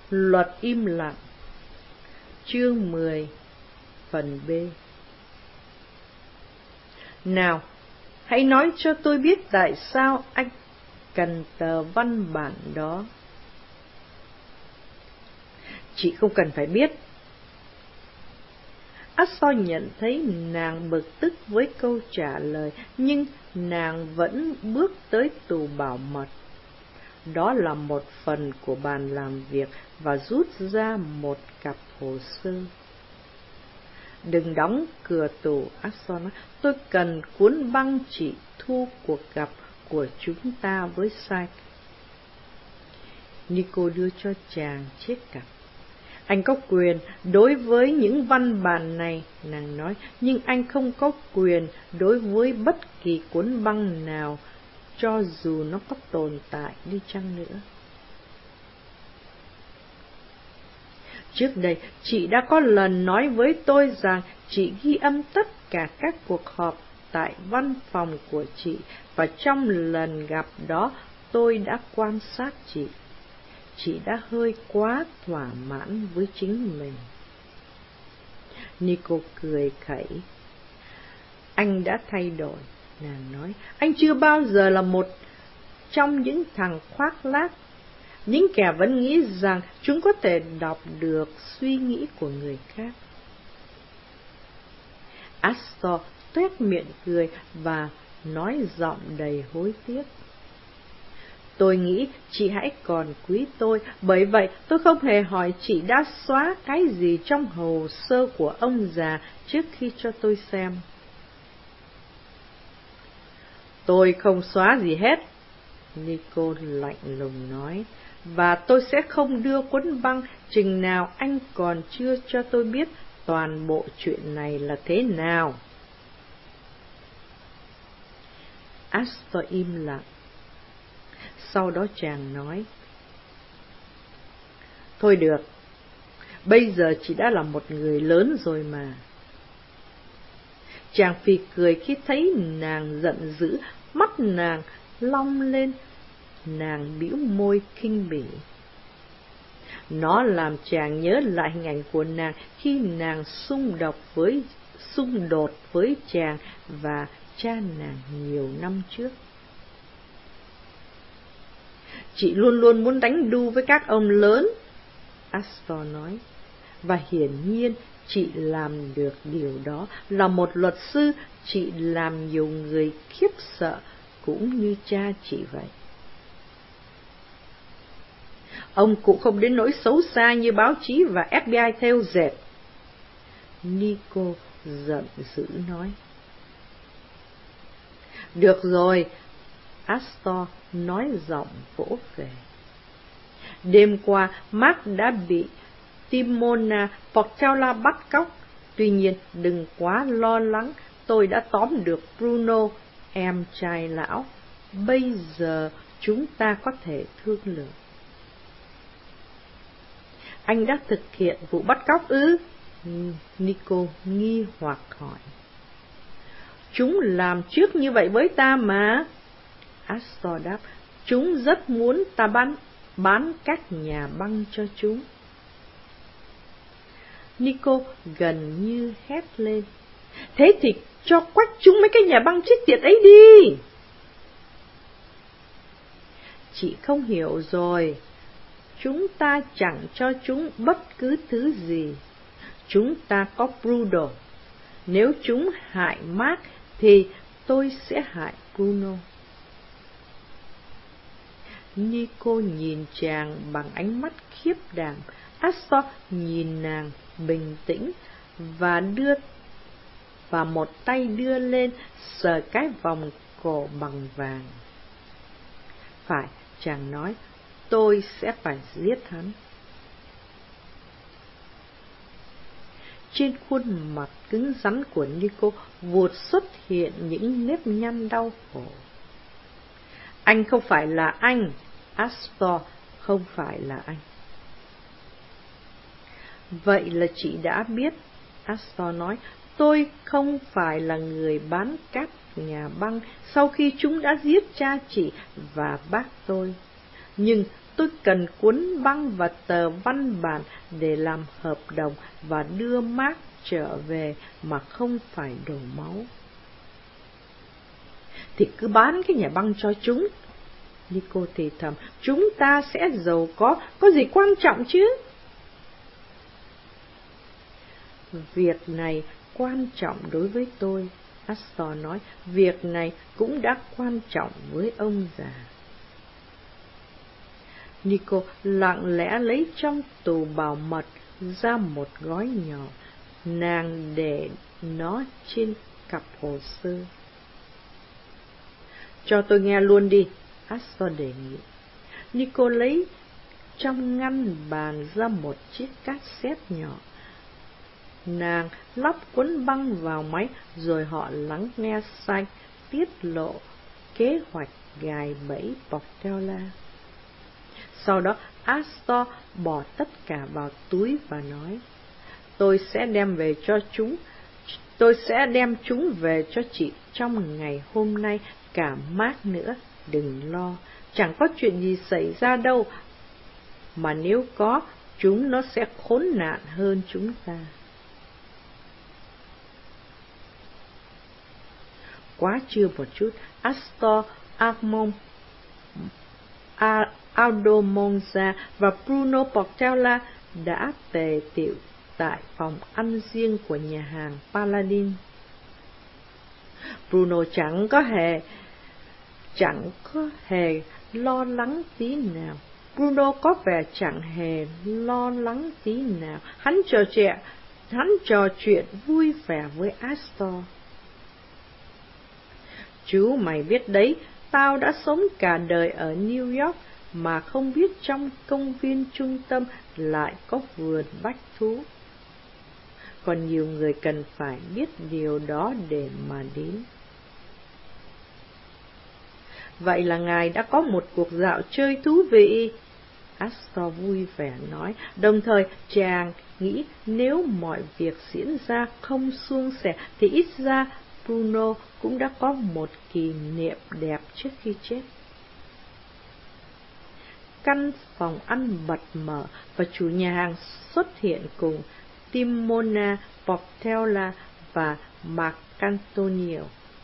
Luật im lặng. Chương 10, phần B. Nào, hãy nói cho tôi biết tại sao anh cần tờ văn bản đó. Chị không cần phải biết. Astor nhận thấy nàng bực tức với câu trả lời, nhưng nàng vẫn bước tới tủ bảo mật. Đó là một phần của bàn làm việc và rút ra một cặp hồ sơ. Đừng đóng cửa tủ, Astor nói. Tôi cần cuốn băng chỉ thu cuộc gặp của chúng ta với Sykes. Nico đưa cho chàng chiếc cặp. Anh có quyền đối với những văn bản này, nàng nói, nhưng anh không có quyền đối với bất kỳ cuốn băng nào, cho dù nó có tồn tại đi chăng nữa. Trước đây, chị đã có lần nói với tôi rằng chị ghi âm tất cả các cuộc họp tại văn phòng của chị, và trong lần gặp đó tôi đã quan sát chị. Chị đã hơi quá thỏa mãn với chính mình. Nico cười khẩy. Anh đã thay đổi, nàng nói. Anh chưa bao giờ là một trong những thằng khoác lác, những kẻ vẫn nghĩ rằng chúng có thể đọc được suy nghĩ của người khác. Astor toét miệng cười và nói giọng đầy hối tiếc. Tôi nghĩ chị hãy còn quý tôi, bởi vậy tôi không hề hỏi chị đã xóa cái gì trong hồ sơ của ông già trước khi cho tôi xem. Tôi không xóa gì hết, Nico lạnh lùng nói, và tôi sẽ không đưa cuốn băng chừng nào anh còn chưa cho tôi biết toàn bộ chuyện này là thế nào. Astor im lặng. Sau đó chàng nói, thôi được, bây giờ chị đã là một người lớn rồi mà. Chàng phì cười khi thấy nàng giận dữ, mắt nàng long lên, nàng bĩu môi khinh bỉ. Nó làm chàng nhớ lại hình ảnh của nàng khi nàng xung đột với chàng và cha nàng nhiều năm trước. Chị luôn luôn muốn đánh đu với các ông lớn, Astor nói, và hiển nhiên chị làm được điều đó. Là một luật sư, chị làm nhiều người khiếp sợ, cũng như cha chị vậy. Ông cũng không đến nỗi xấu xa như báo chí và FBI theo dệt, Nico giận dữ nói. Được rồi, Astor nói giọng vỗ về. Đêm qua, Mark đã bị Timona Portela bắt cóc. Tuy nhiên, đừng quá lo lắng, tôi đã tóm được Bruno, em trai lão. Bây giờ chúng ta có thể thương lượng. Anh đã thực hiện vụ bắt cóc ư? Nico nghi hoặc hỏi. Chúng làm trước như vậy với ta mà. Astor đáp, chúng rất muốn ta bán các nhà băng cho chúng. Nico gần như hét lên. Thế thì cho quách chúng mấy cái nhà băng chết tiệt ấy đi. Chị không hiểu rồi. Chúng ta chẳng cho chúng bất cứ thứ gì. Chúng ta có Bruno. Nếu chúng hại Mark thì tôi sẽ hại Bruno. Nico nhìn chàng bằng ánh mắt khiếp đảm. Astor nhìn nàng bình tĩnh và một tay đưa lên sờ cái vòng cổ bằng vàng. Phải, chàng nói, tôi sẽ phải giết hắn. Trên khuôn mặt cứng rắn của Nico vụt xuất hiện những nếp nhăn đau khổ. Anh không phải là anh, Astor không phải là anh. Vậy là chị đã biết, Astor nói, tôi không phải là người bán các nhà băng sau khi chúng đã giết cha chị và bác tôi. Nhưng tôi cần cuốn băng và tờ văn bản để làm hợp đồng và đưa Mark trở về mà không phải đổ máu. Thì cứ bán cái nhà băng cho chúng. Nico thì thầm, chúng ta sẽ giàu có gì quan trọng chứ? Việc này quan trọng đối với tôi, Astor nói, việc này cũng đã quan trọng với ông già. Nico lặng lẽ lấy trong tủ bảo mật ra một gói nhỏ, nàng để nó trên cặp hồ sơ. Cho tôi nghe luôn đi, Astor đề nghị. Nico lấy trong ngăn bàn ra một chiếc cassette nhỏ. Nàng lắp cuốn băng vào máy, rồi họ lắng nghe Sykes tiết lộ kế hoạch gài bẫy Portela. Sau đó Astor bỏ tất cả vào túi và nói, tôi sẽ đem chúng về cho chị trong ngày hôm nay, cả Mark nữa, đừng lo, chẳng có chuyện gì xảy ra đâu, mà nếu có, chúng nó sẽ khốn nạn hơn chúng ta. Quá trưa một chút, Astor, Aldo Monza và Bruno Portela đã tề tựu tại phòng ăn riêng của nhà hàng Paladin. Bruno chẳng có hề lo lắng tí nào. Bruno có vẻ chẳng hề lo lắng tí nào. Hắn trò chuyện vui vẻ với Astor. Chú mày biết đấy, tao đã sống cả đời ở New York mà không biết trong công viên trung tâm lại có vườn bách thú. Còn nhiều người cần phải biết điều đó để mà đến. Vậy là ngài đã có một cuộc dạo chơi thú vị, Astor vui vẻ nói, đồng thời chàng nghĩ nếu mọi việc diễn ra không suôn sẻ thì ít ra Bruno cũng đã có một kỷ niệm đẹp trước khi chết. Căn phòng ăn bật mở và chủ nhà hàng xuất hiện cùng Timona, Portela và Marcantonio.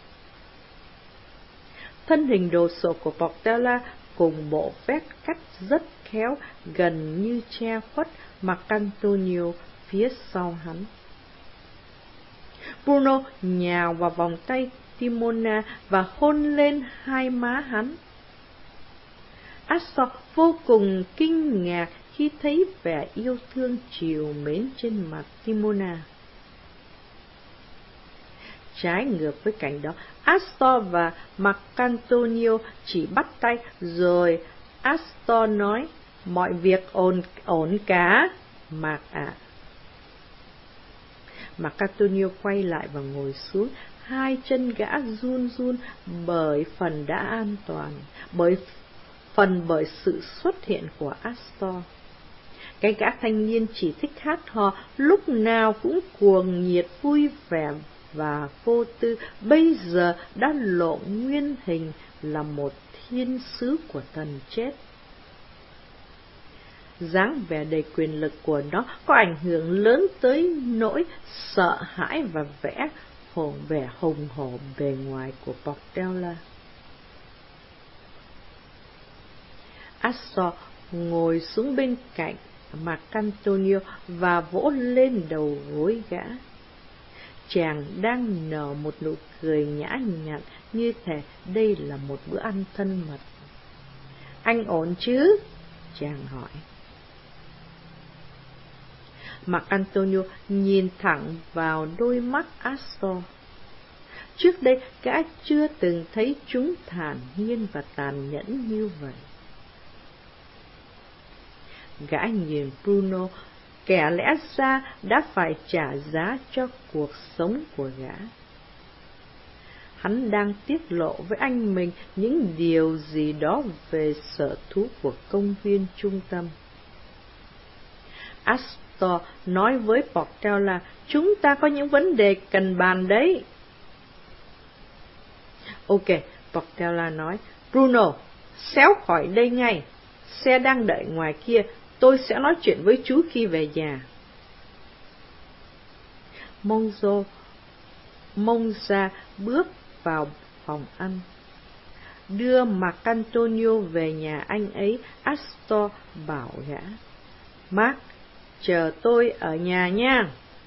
Thân hình đồ sộ của Portela cùng bộ vest cắt rất khéo, gần như che khuất Marcantonio phía sau hắn. Bruno nhào vào vòng tay Timona và hôn lên hai má hắn. Astor vô cùng kinh ngạc khi thấy vẻ yêu thương trìu mến trên mặt Timona. Trái ngược với cảnh đó, Astor và Marcantonio chỉ bắt tay, rồi Astor nói, mọi việc ổn cả, Mark ạ. Marcantonio quay lại và ngồi xuống, hai chân gã run run bởi phần đã an toàn, bởi sự xuất hiện của Astor. Cái gã thanh niên chỉ thích hát hò, lúc nào cũng cuồng nhiệt vui vẻ và vô tư, bây giờ đã lộ nguyên hình là một thiên sứ của thần chết. Dáng vẻ đầy quyền lực của nó có ảnh hưởng lớn tới nỗi sợ hãi và vẻ hùng hổ bề ngoài của Portela. Astor ngồi xuống bên cạnh Marcantonio và vỗ lên đầu gối gã. Chàng đang nở một nụ cười nhã nhặn, như thể đây là một bữa ăn thân mật. Anh ổn chứ? Chàng hỏi. Marcantonio nhìn thẳng vào đôi mắt Astor. Trước đây gã chưa từng thấy chúng thản nhiên và tàn nhẫn như vậy. Gã nhìn Bruno, kẻ lẽ ra đã phải trả giá cho cuộc sống của gã. Hắn đang tiết lộ với anh mình những điều gì đó về sở thú của công viên trung tâm. Astor nói với Portela, chúng ta có những vấn đề cần bàn đấy. Ok, Portela nói, Bruno, xéo khỏi đây ngay. xe đang đợi ngoài kia, tôi sẽ nói chuyện với chú khi về nhà. Monza bước vào phòng ăn, đưa Marcantonio về nhà anh ấy. Astor bảo gã: Mark, chờ tôi ở nhà nha.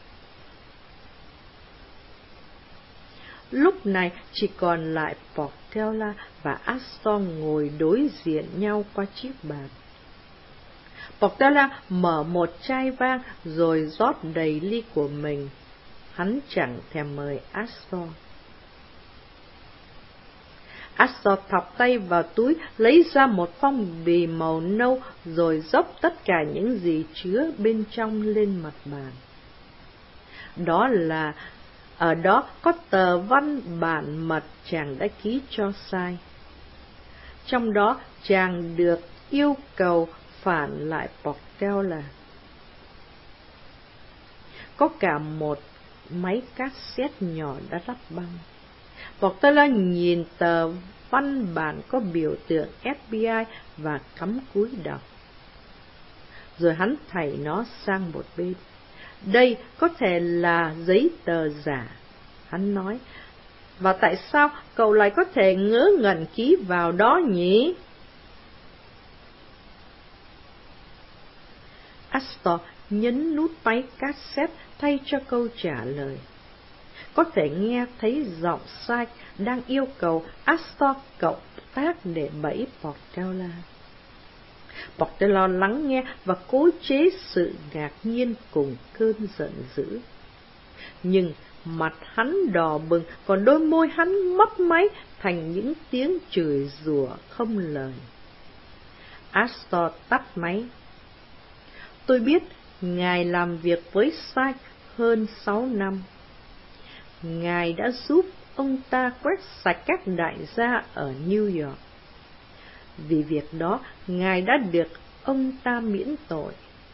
Lúc này chỉ còn lại Portela và Astor ngồi đối diện nhau qua chiếc bàn. Portela mở một chai vang rồi rót đầy ly của mình. Hắn chẳng thèm mời Astor. Astor thọc tay vào túi, lấy ra một phong bì màu nâu rồi dốc tất cả những gì chứa bên trong lên mặt bàn. Ở đó có tờ văn bản mật chàng đã ký cho sai. Trong đó chàng được yêu cầu phản lại Portela. Có cả một máy cassette nhỏ đã lắp băng. Portela nhìn tờ văn bản có biểu tượng FBI và cắm cúi đọc. Rồi hắn thảy nó sang một bên. Đây có thể là giấy tờ giả, hắn nói. Và tại sao cậu lại có thể ngớ ngẩn ký vào đó nhỉ? Astor nhấn nút máy cassette thay cho câu trả lời. Có thể nghe thấy giọng Sykes đang yêu cầu Astor cộng tác để bẫy Portela. Portela lắng nghe và cố chế sự ngạc nhiên cùng cơn giận dữ. Nhưng mặt hắn đỏ bừng, còn đôi môi hắn mấp máy thành những tiếng chửi rủa không lời. Astor tắt máy. Tôi biết ngài làm việc với Sykes hơn 6 năm. Ngài đã giúp ông ta quét sạch các đại gia ở New York. Vì việc đó, ngài đã được ông ta miễn tội.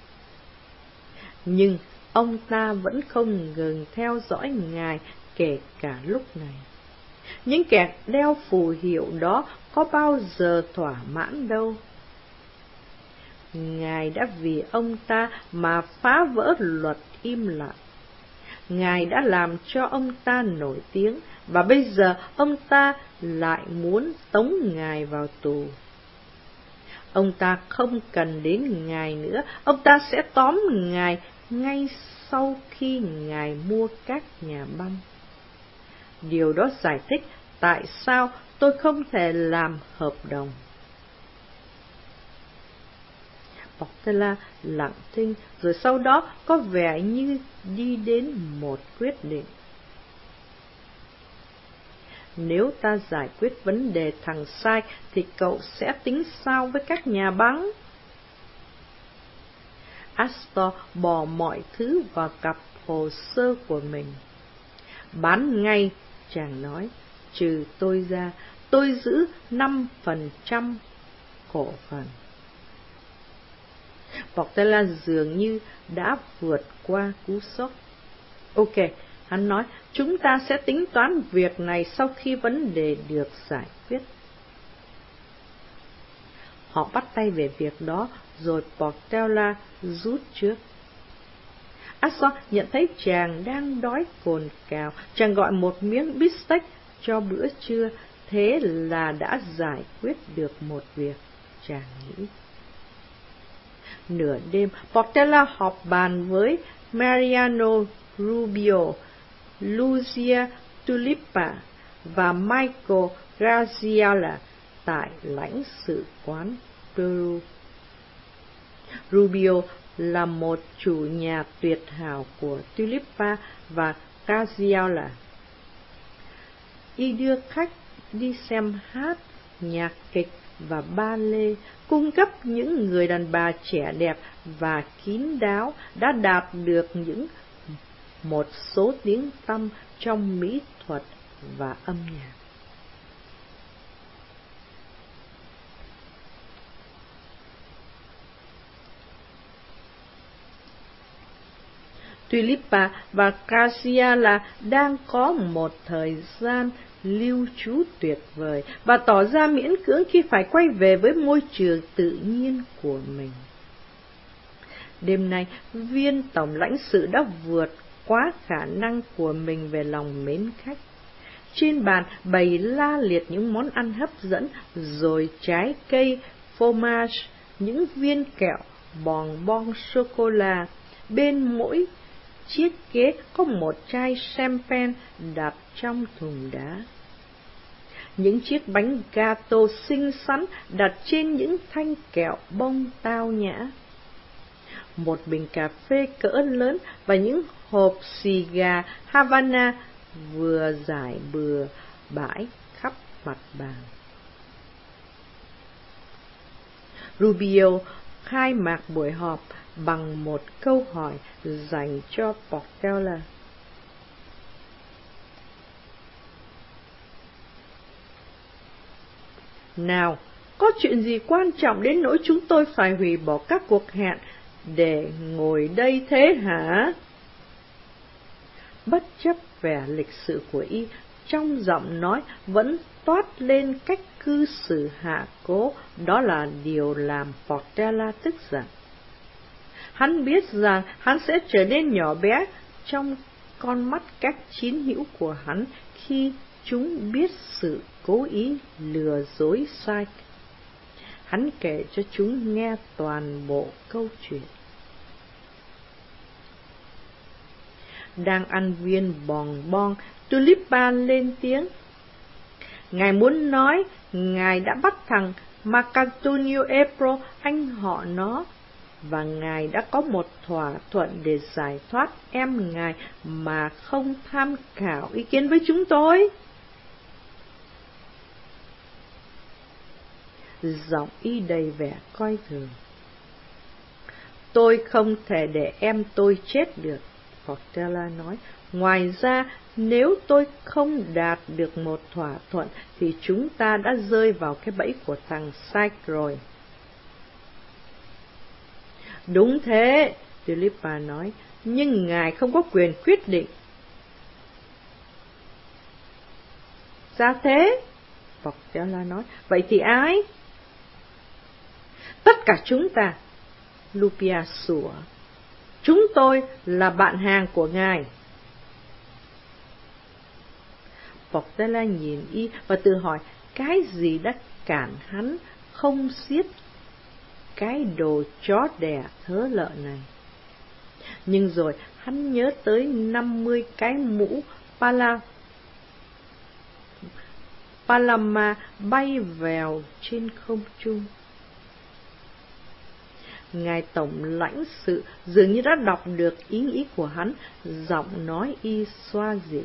Nhưng ông ta vẫn không ngừng theo dõi ngài kể cả lúc này. Những kẻ đeo phù hiệu đó có bao giờ thỏa mãn đâu. Ngài đã vì ông ta mà phá vỡ luật im lặng. Ngài đã làm cho ông ta nổi tiếng, và bây giờ ông ta lại muốn tống ngài vào tù. Ông ta không cần đến ngài nữa, ông ta sẽ tóm ngài ngay sau khi ngài mua các nhà băng. Điều đó giải thích tại sao tôi không thể làm hợp đồng. Portela lặng thinh, rồi sau đó có vẻ như đi đến một quyết định. Nếu ta giải quyết vấn đề thằng Sykes thì cậu sẽ tính sao với các nhà băng? Astor bỏ mọi thứ vào cặp hồ sơ của mình. Bán ngay, chàng nói, trừ tôi ra, tôi giữ 5% cổ phần. Portela dường như đã vượt qua cú sốc. Ok, hắn nói, chúng ta sẽ tính toán việc này sau khi vấn đề được giải quyết. Họ bắt tay về việc đó, rồi Portela rút trước. Astor nhận thấy chàng đang đói cồn cào, chàng gọi một miếng bít tết cho bữa trưa, thế là đã giải quyết được một việc, chàng nghĩ. Nửa đêm, Portela họp bàn với Mariano Rubio, Lucia Tulipa và Michael Graziella tại lãnh sự quán Peru. Rubio là một chủ nhà tuyệt hảo của Tulipa và Graziella. Y đưa khách đi xem hát, nhạc kịch và ballet, cung cấp những người đàn bà trẻ đẹp và kín đáo đã đạt được một số tiếng tăm trong mỹ thuật và âm nhạc. Tulipa và Graciela đang có một thời gian lưu trú tuyệt vời và tỏ ra miễn cưỡng khi phải quay về với môi trường tự nhiên của mình. Đêm nay, viên tổng lãnh sự đã vượt quá khả năng của mình về lòng mến khách. Trên bàn bày la liệt những món ăn hấp dẫn, rồi trái cây, fromage, những viên kẹo, bonbon sô-cô-la. Bên mỗi chiếc ghế có một chai champagne đặt trong thùng đá. Những chiếc bánh gato xinh xắn đặt trên những thanh kẹo bông tao nhã. Một bình cà phê cỡ lớn và những hộp xì gà Havana vừa rải bừa bãi khắp mặt bàn. Rubio khai mạc buổi họp bằng một câu hỏi dành cho Portela. Nào, có chuyện gì quan trọng đến nỗi chúng tôi phải hủy bỏ các cuộc hẹn để ngồi đây thế hả? Bất chấp vẻ lịch sự của y, trong giọng nói vẫn toát lên cách cư xử hạ cố, đó là điều làm Portela tức giận. Hắn biết rằng hắn sẽ trở nên nhỏ bé trong con mắt các chiến hữu của hắn khi chúng biết sự cố ý lừa dối sai. Hắn kể cho chúng nghe toàn bộ câu chuyện. Đang ăn viên bonbon, Tulipa lên tiếng. Ngài muốn nói, ngài đã bắt thằng Marcantonio Ebro, anh họ nó, và ngài đã có một thỏa thuận để giải thoát em ngài mà không tham khảo ý kiến với chúng tôi. Giọng y đầy vẻ coi thường. Tôi không thể để em tôi chết được, Portela nói. Ngoài ra, nếu tôi không đạt được một thỏa thuận thì chúng ta đã rơi vào cái bẫy của thằng Syke rồi. Đúng thế, Tulipa nói, nhưng ngài không có quyền quyết định. Sao thế? Portela nói, vậy thì ai? Tất cả chúng ta, Lupia sủa. Chúng tôi là bạn hàng của ngài. Portela nhìn y và tự hỏi cái gì đã cản hắn không giết cái đồ chó đẻ thớ lợn này. Nhưng rồi hắn nhớ tới 50 cái mũ Palama bay vèo trên không trung. Ngài tổng lãnh sự dường như đã đọc được ý nghĩ của hắn, giọng nói y xoa dịu.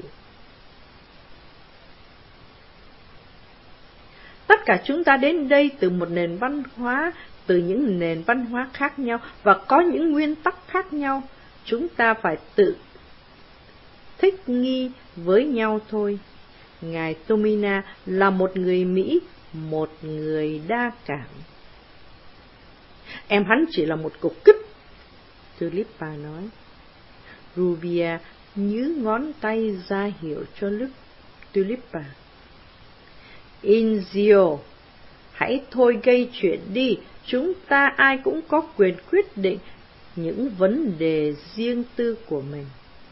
Tất cả chúng ta đến đây từ một nền văn hóa, từ những nền văn hóa khác nhau và có những nguyên tắc khác nhau. Chúng ta phải tự thích nghi với nhau thôi. Ngài Tomina là một người Mỹ, một người đa cảm. Em hắn chỉ là một cục cứt, Tulipa nói. Rubia nhứ ngón tay ra hiệu cho Tulipa. Inzio, hãy thôi gây chuyện đi, chúng ta ai cũng có quyền quyết định những vấn đề riêng tư của mình.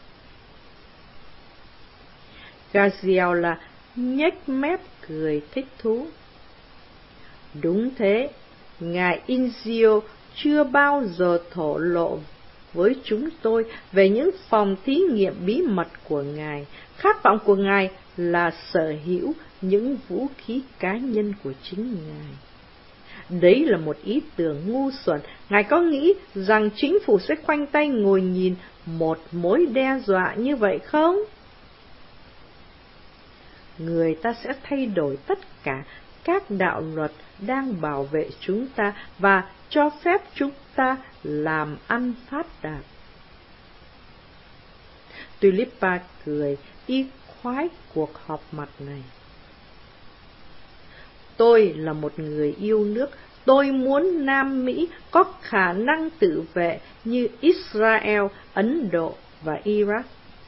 Graciela nhếch mép cười thích thú. Đúng thế, ngài Inzio chưa bao giờ thổ lộ với chúng tôi về những phòng thí nghiệm bí mật của ngài. Khát vọng của ngài là sở hữu những vũ khí cá nhân của chính ngài. Đấy là một ý tưởng ngu xuẩn. Ngài có nghĩ rằng chính phủ sẽ khoanh tay ngồi nhìn một mối đe dọa như vậy không? Người ta sẽ thay đổi tất cả các đạo luật đang bảo vệ chúng ta và cho phép chúng ta làm ăn phát đạt. Tulipa cười, y khoái cuộc họp mặt này. Tôi là một người yêu nước, tôi muốn Nam Mỹ có khả năng tự vệ như Israel, Ấn Độ và Iraq.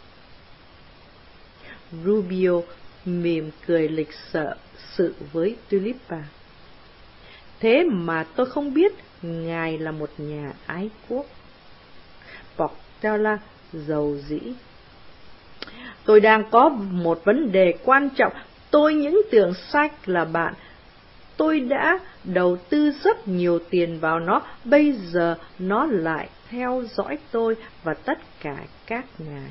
Rubio mỉm cười lịch sự với Tulipa. Thế mà tôi không biết ngài là một nhà ái quốc. Portela dầu dĩ. Tôi đang có một vấn đề quan trọng. Tôi những tưởng sách là bạn. Tôi đã đầu tư rất nhiều tiền vào nó. Bây giờ nó lại theo dõi tôi và tất cả các ngài.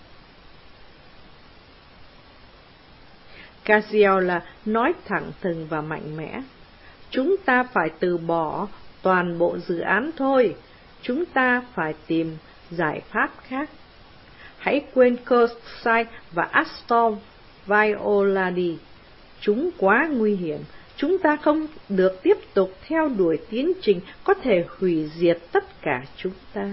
Cassiola nói thẳng thừng và mạnh mẽ. Chúng ta phải từ bỏ toàn bộ dự án thôi. Chúng ta phải tìm giải pháp khác. Hãy quên Cursite và Astor Viola đi. Chúng quá nguy hiểm. Chúng ta không được tiếp tục theo đuổi tiến trình có thể hủy diệt tất cả chúng ta.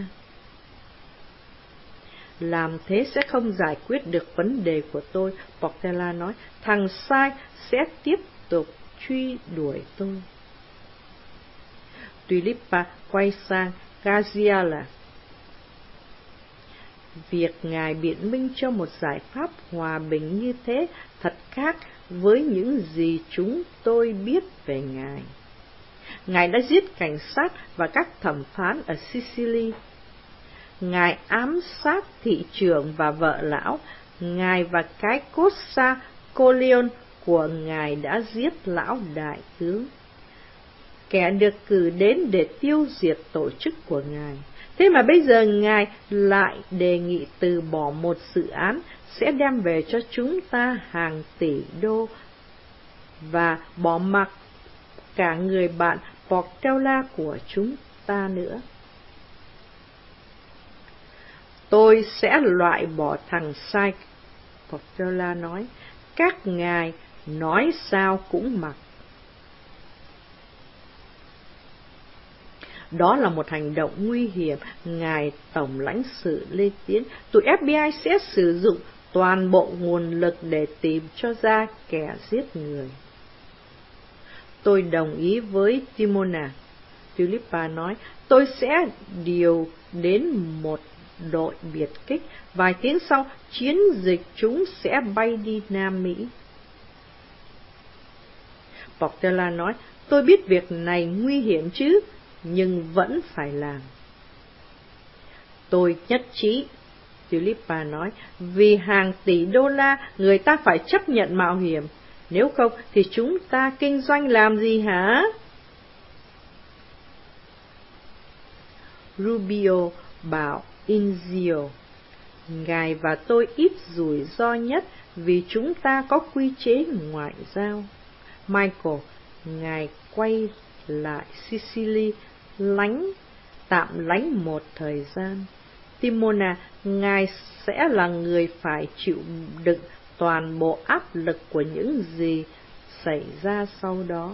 Làm thế sẽ không giải quyết được vấn đề của tôi, Portela nói. Thằng sai sẽ tiếp tục truy đuổi tôi. Tulipa quay sang Cassiola. Việc ngài biện minh cho một giải pháp hòa bình như thế thật khác với những gì chúng tôi biết về ngài. Ngài đã giết cảnh sát và các thẩm phán ở Sicily. Ngài ám sát thị trưởng và vợ lão. Ngài và cái cốt xa Corleone của ngài đã giết lão đại tướng, kẻ được cử đến để tiêu diệt tổ chức của ngài. Thế mà bây giờ ngài lại đề nghị từ bỏ một dự án sẽ đem về cho chúng ta hàng tỷ đô và bỏ mặc cả người bạn Portela của chúng ta nữa. Tôi sẽ loại bỏ thằng sai, Portela nói. Các ngài nói sao cũng mặc. Đó là một hành động nguy hiểm, ngài tổng lãnh sự lên tiếng. Tụi FBI sẽ sử dụng toàn bộ nguồn lực để tìm cho ra kẻ giết người. Tôi đồng ý với Timona, Tulipa nói. Tôi sẽ điều đến một đội biệt kích. Vài tiếng sau, chiến dịch chúng sẽ bay đi Nam Mỹ. Portela nói. Tôi biết việc này nguy hiểm chứ, nhưng vẫn phải làm. Tôi nhất trí, Tulipa nói. Vì hàng tỷ đô la, người ta phải chấp nhận mạo hiểm. Nếu không thì chúng ta kinh doanh làm gì hả? Rubio bảo Inzio. Ngài và tôi ít rủi ro nhất vì chúng ta có quy chế ngoại giao. Michael, ngài quay lại Sicily tạm lánh một thời gian. Timona, ngài sẽ là người phải chịu đựng toàn bộ áp lực của những gì xảy ra sau đó.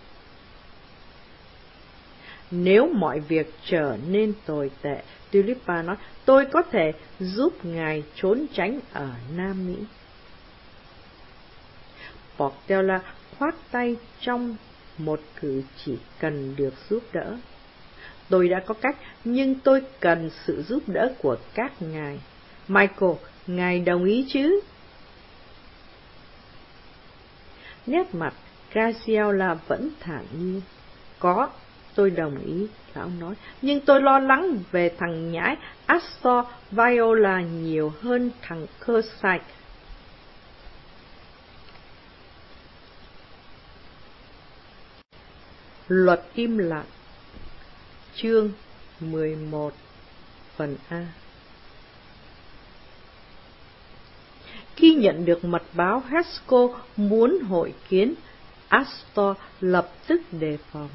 Nếu mọi việc trở nên tồi tệ, Tulipa nói, tôi có thể giúp ngài trốn tránh ở Nam Mỹ. Portela khoát tay trong một cử chỉ cần được giúp đỡ. Tôi đã có cách, nhưng tôi cần sự giúp đỡ của các ngài. Michael, ngài đồng ý chứ? Nét mặt Cassiola vẫn thản nhiên. Có, tôi đồng ý, lão nói. Nhưng tôi lo lắng về thằng nhãi Astor Viola nhiều hơn thằng Cursite. Luật im lặng. Chương 11 phần A. Khi nhận được mật báo Haskell muốn hội kiến, Astor lập tức đề phòng.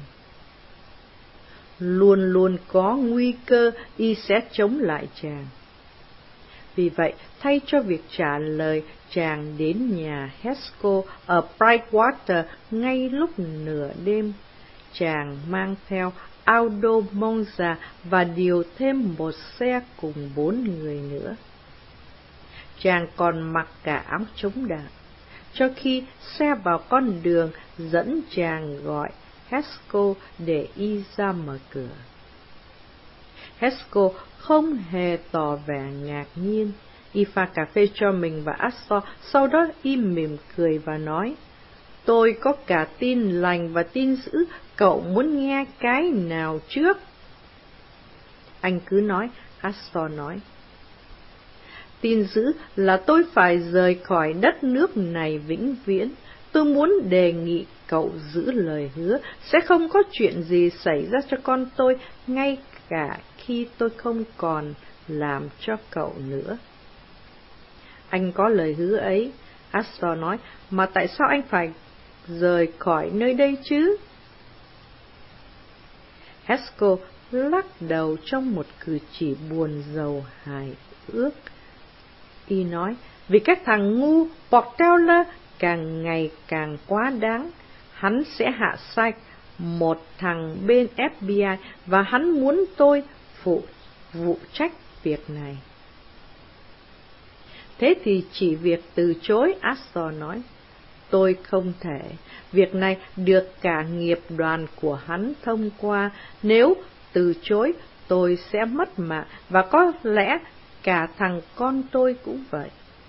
Luôn luôn có nguy cơ y sẽ chống lại chàng. Vì vậy, thay cho việc trả lời, chàng đến nhà Haskell ở Brightwater ngay lúc nửa đêm. Chàng mang theo Aldo Monza và điều thêm một xe cùng 4 người nữa. Chàng còn mặc cả áo chống đạn. Cho khi xe vào con đường dẫn chàng gọi Haskell để y ra mở cửa. Hesco không hề tỏ vẻ ngạc nhiên. Y pha cà phê cho mình và Astor, sau đó y mỉm cười và nói, tôi có cả tin lành và tin dữ, cậu muốn nghe cái nào trước? Anh cứ nói, Astor nói. Tin dữ là tôi phải rời khỏi đất nước này vĩnh viễn. Tôi muốn đề nghị cậu giữ lời hứa, sẽ không có chuyện gì xảy ra cho con tôi, ngay cả khi tôi không còn làm cho cậu nữa. Anh có lời hứa ấy, Astor nói, mà tại sao anh phải rời khỏi nơi đây chứ? Hesco lắc đầu trong một cử chỉ buồn rầu hài ước. Y nói, vì các thằng ngu Porteller càng ngày càng quá đáng. Hắn sẽ hạ sạch một thằng bên FBI và hắn muốn tôi phụ trách việc này. Thế thì chỉ việc từ chối, Astor nói. Tôi không thể. Việc này được cả nghiệp đoàn của hắn thông qua. Nếu từ chối, tôi sẽ mất mạng, và có lẽ cả thằng con tôi cũng vậy.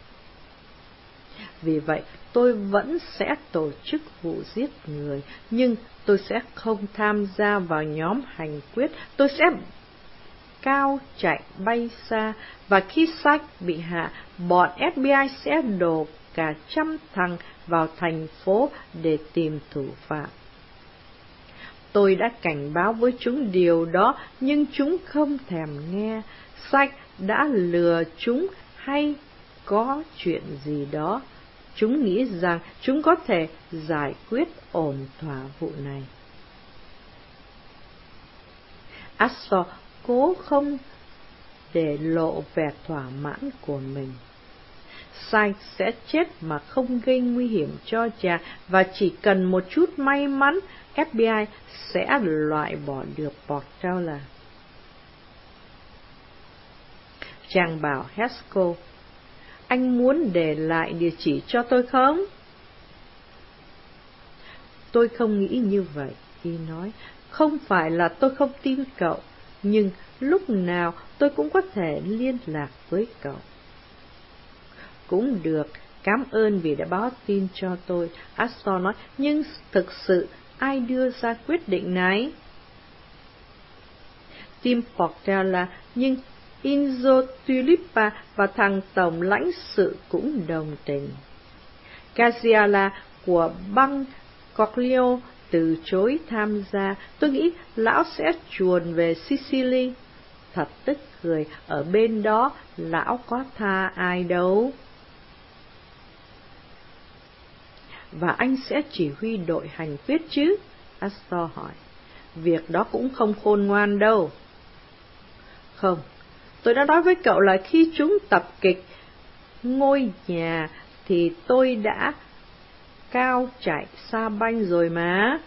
Vì vậy, tôi vẫn sẽ tổ chức vụ giết người, nhưng tôi sẽ không tham gia vào nhóm hành quyết. Tôi sẽ cao chạy bay xa, và khi sách bị hạ, bọn FBI sẽ đổ cả 100 thằng vào thành phố để tìm thủ phạm. Tôi đã cảnh báo với chúng điều đó, nhưng chúng không thèm nghe. Sách đã lừa chúng hay có chuyện gì đó. Chúng nghĩ rằng chúng có thể giải quyết ổn thỏa vụ này. Astor cố không để lộ vẻ thỏa mãn của mình. Sykes sẽ chết mà không gây nguy hiểm cho chàng, và chỉ cần một chút may mắn, FBI sẽ loại bỏ được Porteller. Chàng bảo Hesco, anh muốn để lại địa chỉ cho tôi không? Tôi không nghĩ như vậy, y nói. Không phải là tôi không tin cậu, nhưng lúc nào tôi cũng có thể liên lạc với cậu. Cũng được, cảm ơn vì đã báo tin cho tôi, Astor nói, nhưng thực sự ai đưa ra quyết định này? Tim Porteller, nhưng Enzo Tulipa và thằng tổng lãnh sự cũng đồng tình. Casiala của băng Corleone từ chối tham gia. Tôi nghĩ lão sẽ chuồn về Sicily. Thật tức cười, ở bên đó lão có tha ai đâu. Và anh sẽ chỉ huy đội hành quyết chứ? Astor hỏi. Việc đó cũng không khôn ngoan đâu. Không, tôi đã nói với cậu là khi chúng tập kịch ngôi nhà thì tôi đã cao chạy xa banh rồi mà.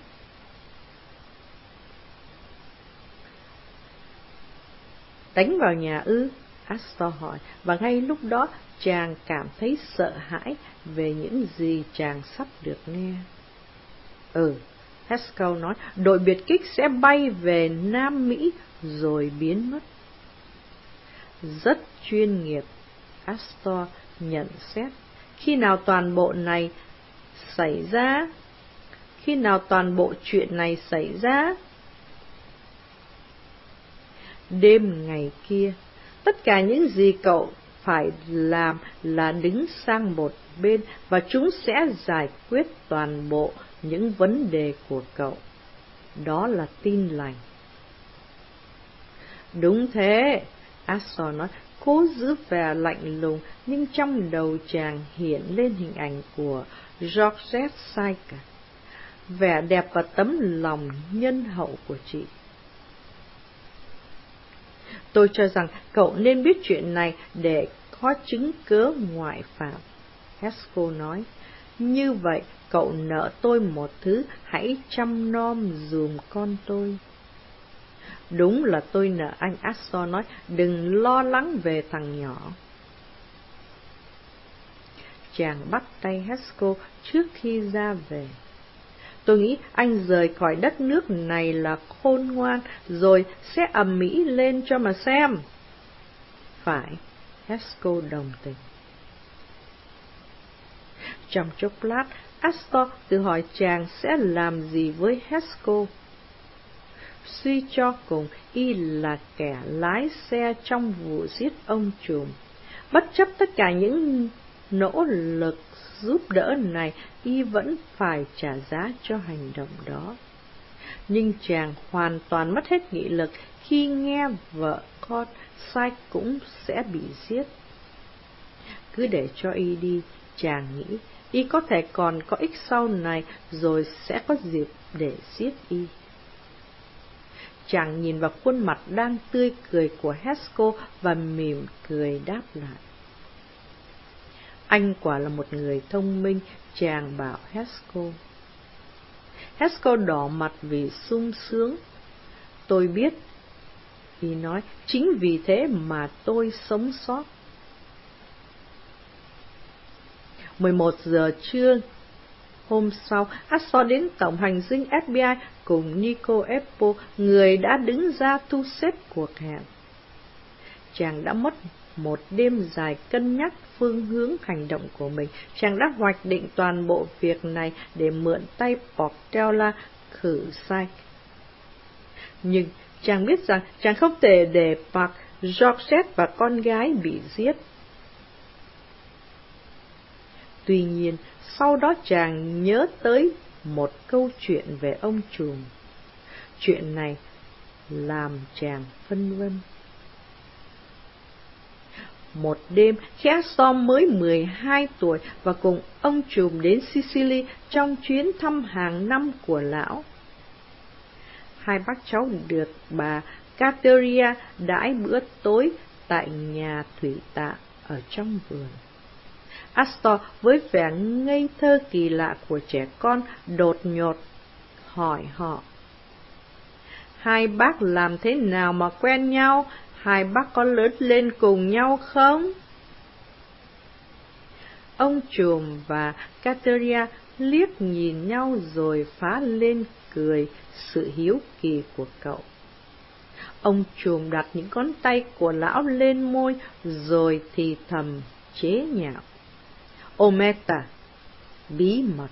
Đánh vào nhà ư? Astor hỏi, và ngay lúc đó chàng cảm thấy sợ hãi về những gì chàng sắp được nghe. Haskell nói, đội biệt kích sẽ bay về Nam Mỹ rồi biến mất. Rất chuyên nghiệp, Astor nhận xét. Khi nào toàn bộ chuyện này xảy ra? Đêm ngày kia, tất cả những gì cậu phải làm là đứng sang một bên, và chúng sẽ giải quyết toàn bộ những vấn đề của cậu. Đó là tin lành. Đúng thế, Astor nói, cố giữ vẻ lạnh lùng, nhưng trong đầu chàng hiện lên hình ảnh của Georgette Sykes, vẻ đẹp và tấm lòng nhân hậu của chị. Tôi cho rằng cậu nên biết chuyện này để có chứng cớ ngoại phạm, Haskell nói. Như vậy, cậu nợ tôi một thứ, hãy chăm nom dùm con tôi. Đúng là tôi nợ anh, Astor nói, đừng lo lắng về thằng nhỏ. Chàng bắt tay Haskell trước khi ra về. Tôi nghĩ anh rời khỏi đất nước này là khôn ngoan, rồi sẽ ầm ĩ lên cho mà xem. Phải, Haskell đồng tình. Trong chốc lát, Astor tự hỏi chàng sẽ làm gì với Haskell. Suy cho cùng, y là kẻ lái xe trong vụ giết ông trùm. Bất chấp tất cả những nỗ lực giúp đỡ này, y vẫn phải trả giá cho hành động đó. Nhưng chàng hoàn toàn mất hết nghị lực khi nghe vợ con Sai cũng sẽ bị giết. Cứ để cho y đi, chàng nghĩ, y có thể còn có ích sau này, rồi sẽ có dịp để giết y. Chàng nhìn vào khuôn mặt đang tươi cười của Haskell và mỉm cười đáp lại. Anh quả là một người thông minh, chàng bảo Haskell. Haskell đỏ mặt vì sung sướng. Tôi biết, y nói, chính vì thế mà tôi sống sót. 11 giờ trưa hôm sau, Astor đến tổng hành dinh FBI cùng Nico Apple, người đã đứng ra thu xếp cuộc hẹn. Chàng đã mất một đêm dài cân nhắc phương hướng hành động của mình. Chàng đã hoạch định toàn bộ việc này để mượn tay Portela khử sai. Nhưng chàng biết rằng chàng không thể để Park, Georgette và con gái bị giết. Tuy nhiên, sau đó chàng nhớ tới một câu chuyện về ông trùm. Chuyện này làm chàng phân vân. Một đêm, khi Astor mới 12 tuổi và cùng ông trùm đến Sicily trong chuyến thăm hàng năm của lão, hai bác cháu được bà Caterina đãi bữa tối tại nhà thủy tạ ở trong vườn. Astor với vẻ ngây thơ kỳ lạ của trẻ con đột nhột hỏi họ: hai bác làm thế nào mà quen nhau? Hai bác có lớn lên cùng nhau không? Ông trùm và Caterina liếc nhìn nhau rồi phá lên cười sự hiếu kỳ của cậu. Ông trùm đặt những ngón tay của lão lên môi rồi thì thầm chế nhạo: Ometa, bí mật.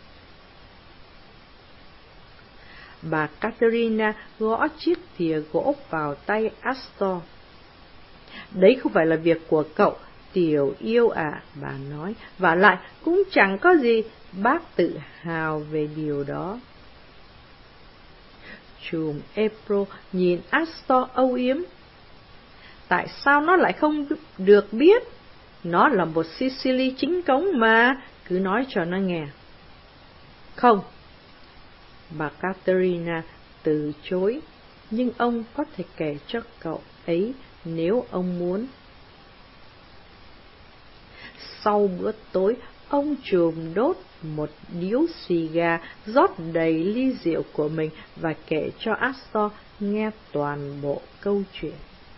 Bà Caterina gõ chiếc thìa gỗ vào tay Astor. Đấy không phải là việc của cậu, tiểu yêu à, bà nói, vả lại cũng chẳng có gì bác tự hào về điều đó. Trùm April nhìn Astor âu yếm. Tại sao nó lại không được biết? Nó là một Sicily chính cống mà, cứ nói cho nó nghe. Không, bà Caterina từ chối, nhưng ông có thể kể cho cậu ấy nếu ông muốn. Sau bữa tối, ông trùm đốt một điếu xì gà, rót đầy ly rượu của mình và kể cho Astor nghe toàn bộ câu chuyện.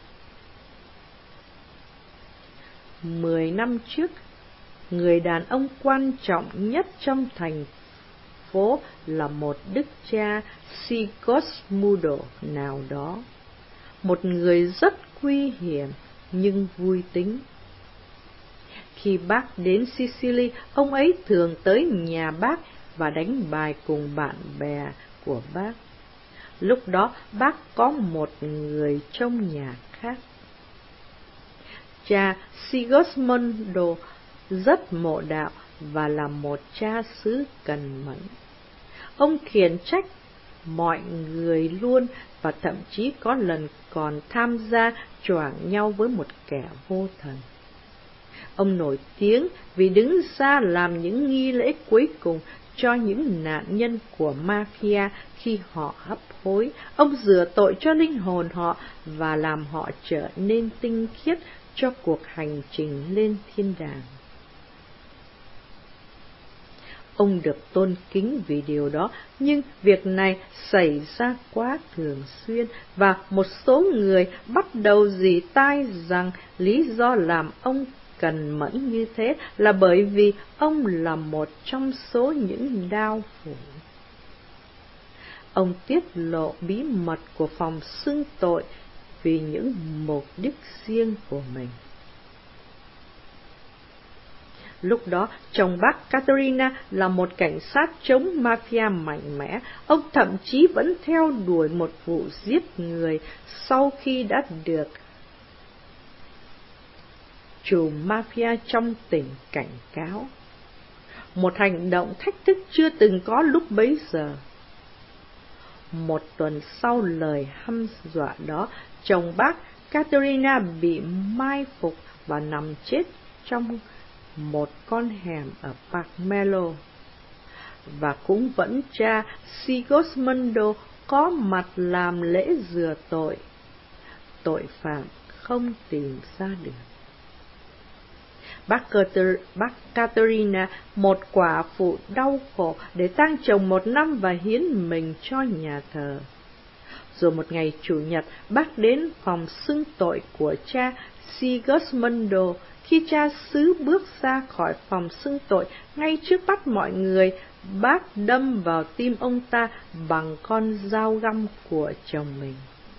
10 năm trước, người đàn ông quan trọng nhất trong thành phố là một đức cha Sigismundo nào đó, một người rất nguy hiểm nhưng vui tính. Khi bác đến Sicily, ông ấy thường tới nhà bác và đánh bài cùng bạn bè của bác. Lúc đó bác có một người trong nhà khác. Cha Sigismundo rất mộ đạo và là một cha xứ cần mẫn. Ông khiển trách mọi người luôn và thậm chí có lần còn tham gia choảng nhau với một kẻ vô thần. Ông nổi tiếng vì đứng ra làm những nghi lễ cuối cùng cho những nạn nhân của mafia khi họ hấp hối. Ông rửa tội cho linh hồn họ và làm họ trở nên tinh khiết cho cuộc hành trình lên thiên đàng. Ông được tôn kính vì điều đó, nhưng việc này xảy ra quá thường xuyên và một số người bắt đầu rỉ tai rằng lý do làm ông cần mẫn như thế là bởi vì ông là một trong số những đao phủ. Ông tiết lộ bí mật của phòng xưng tội vì những mục đích riêng của mình. Lúc đó, chồng bác Caterina là một cảnh sát chống mafia mạnh mẽ. Ông thậm chí vẫn theo đuổi một vụ giết người sau khi đã được chủ mafia trong tỉnh cảnh cáo. Một hành động thách thức chưa từng có lúc bấy giờ. Một tuần sau lời hăm dọa đó, chồng bác Caterina bị mai phục và nằm chết trong một con hẻm ở Park-Melo. Và cũng vẫn cha Sigismondo có mặt làm lễ rửa tội. Tội phạm không tìm ra được. Bác Caterina, một quả phụ đau khổ, để tang chồng 1 năm và hiến mình cho nhà thờ. Rồi một ngày Chủ nhật, bác đến phòng xưng tội của cha Sigismondo. Khi cha xứ bước ra khỏi phòng xưng tội, ngay trước mắt mọi người, bác đâm vào tim ông ta bằng con dao găm của chồng mình.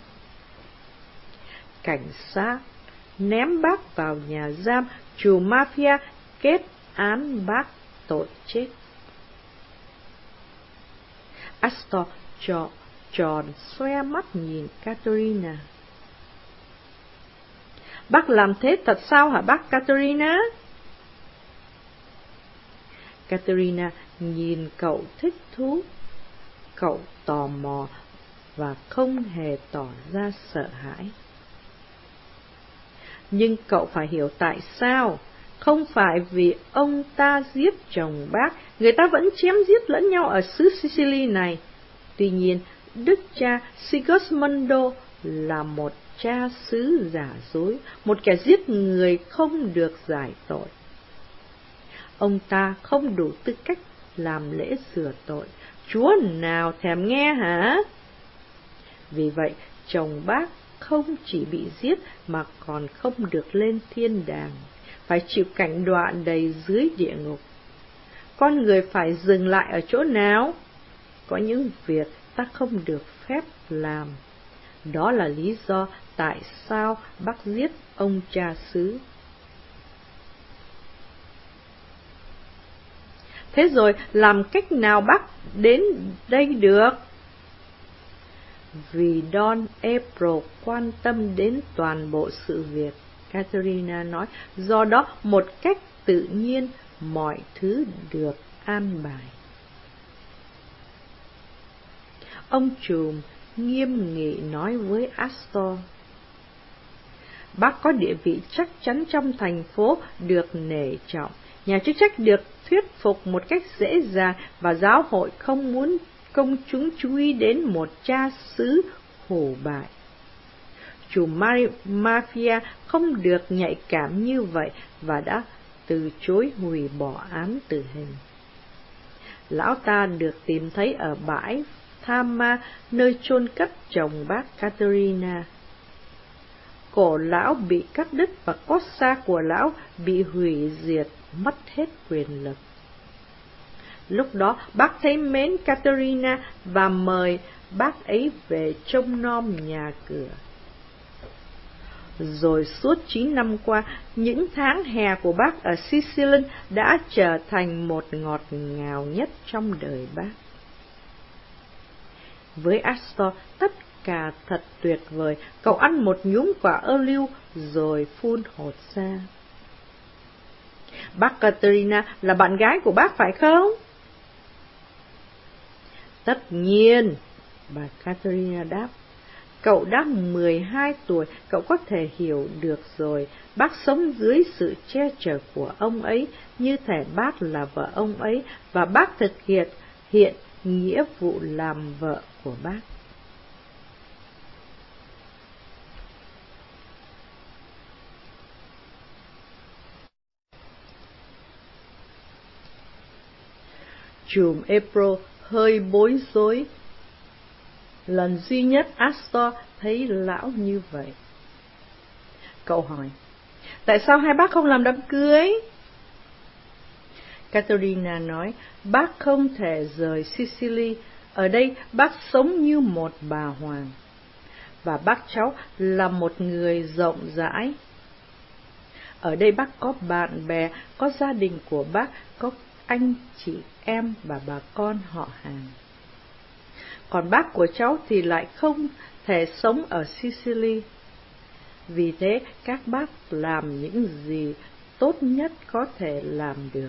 Cảnh sát ném bác vào nhà giam, chủ mafia kết án bác tội chết. Astor tròn xoe mắt nhìn Caterina. Bác làm thế thật sao hả bác Caterina? Caterina nhìn cậu thích thú. Cậu tò mò và không hề tỏ ra sợ hãi. Nhưng cậu phải hiểu tại sao. Không phải vì ông ta giết chồng bác, người ta vẫn chém giết lẫn nhau ở xứ Sicily này. Tuy nhiên, đức cha Sigismondo là một cha xứ giả dối, một kẻ giết người không được giải tội. Ông ta không đủ tư cách làm lễ rửa tội. Chúa nào thèm nghe hả? Vì vậy, chồng bác không chỉ bị giết mà còn không được lên thiên đàng, phải chịu cảnh đọa đầy dưới địa ngục. Con người phải dừng lại ở chỗ nào? Có những việc ta không được phép làm. Đó là lý do tại sao bác giết ông cha xứ. Thế rồi làm cách nào bác đến đây được? Vì Don April quan tâm đến toàn bộ sự việc, Caterina nói, do đó một cách tự nhiên mọi thứ được an bài. Ông trùm nghiêm nghị nói với Astor, bác có địa vị chắc chắn trong thành phố, được nể trọng. Nhà chức trách được thuyết phục một cách dễ dàng và giáo hội không muốn công chúng chú ý đến một cha xứ hổ bại. Chủ mafia không được nhạy cảm như vậy và đã từ chối hủy bỏ án tử hình. Lão ta được tìm thấy ở bãi Tham Ma, nơi chôn cất chồng bác Caterina. Cổ lão bị cắt đứt và cốt xác của lão bị hủy diệt, mất hết quyền lực. Lúc đó bác thấy mến Caterina và mời bác ấy về trông nom nhà cửa. Rồi suốt 9 năm qua, những tháng hè của bác ở Sicily đã trở thành một ngọt ngào nhất trong đời bác. Với Astor, tất cả thật tuyệt vời. Cậu ăn một nhúm quả ơ lưu rồi phun hột ra. Bác Caterina là bạn gái của bác phải không? Tất nhiên, bà Caterina đáp. Cậu đã 12 tuổi, cậu có thể hiểu được rồi. Bác sống dưới sự che chở của ông ấy, như thể bác là vợ ông ấy, và bác thực hiện nghĩa vụ làm vợ của bác. Chùm April hơi bối rối. Lần duy nhất Astor thấy lão như vậy. Cậu hỏi, tại sao hai bác không làm đám cưới? Caterina nói, bác không thể rời Sicily, Ở đây bác sống như một bà hoàng, và bác cháu là một người rộng rãi. Ở đây bác có bạn bè, có gia đình của bác, có anh chị em và bà con họ hàng. Còn bác của cháu thì lại không thể sống ở Sicily. Vì thế các bác làm những gì tốt nhất có thể làm được.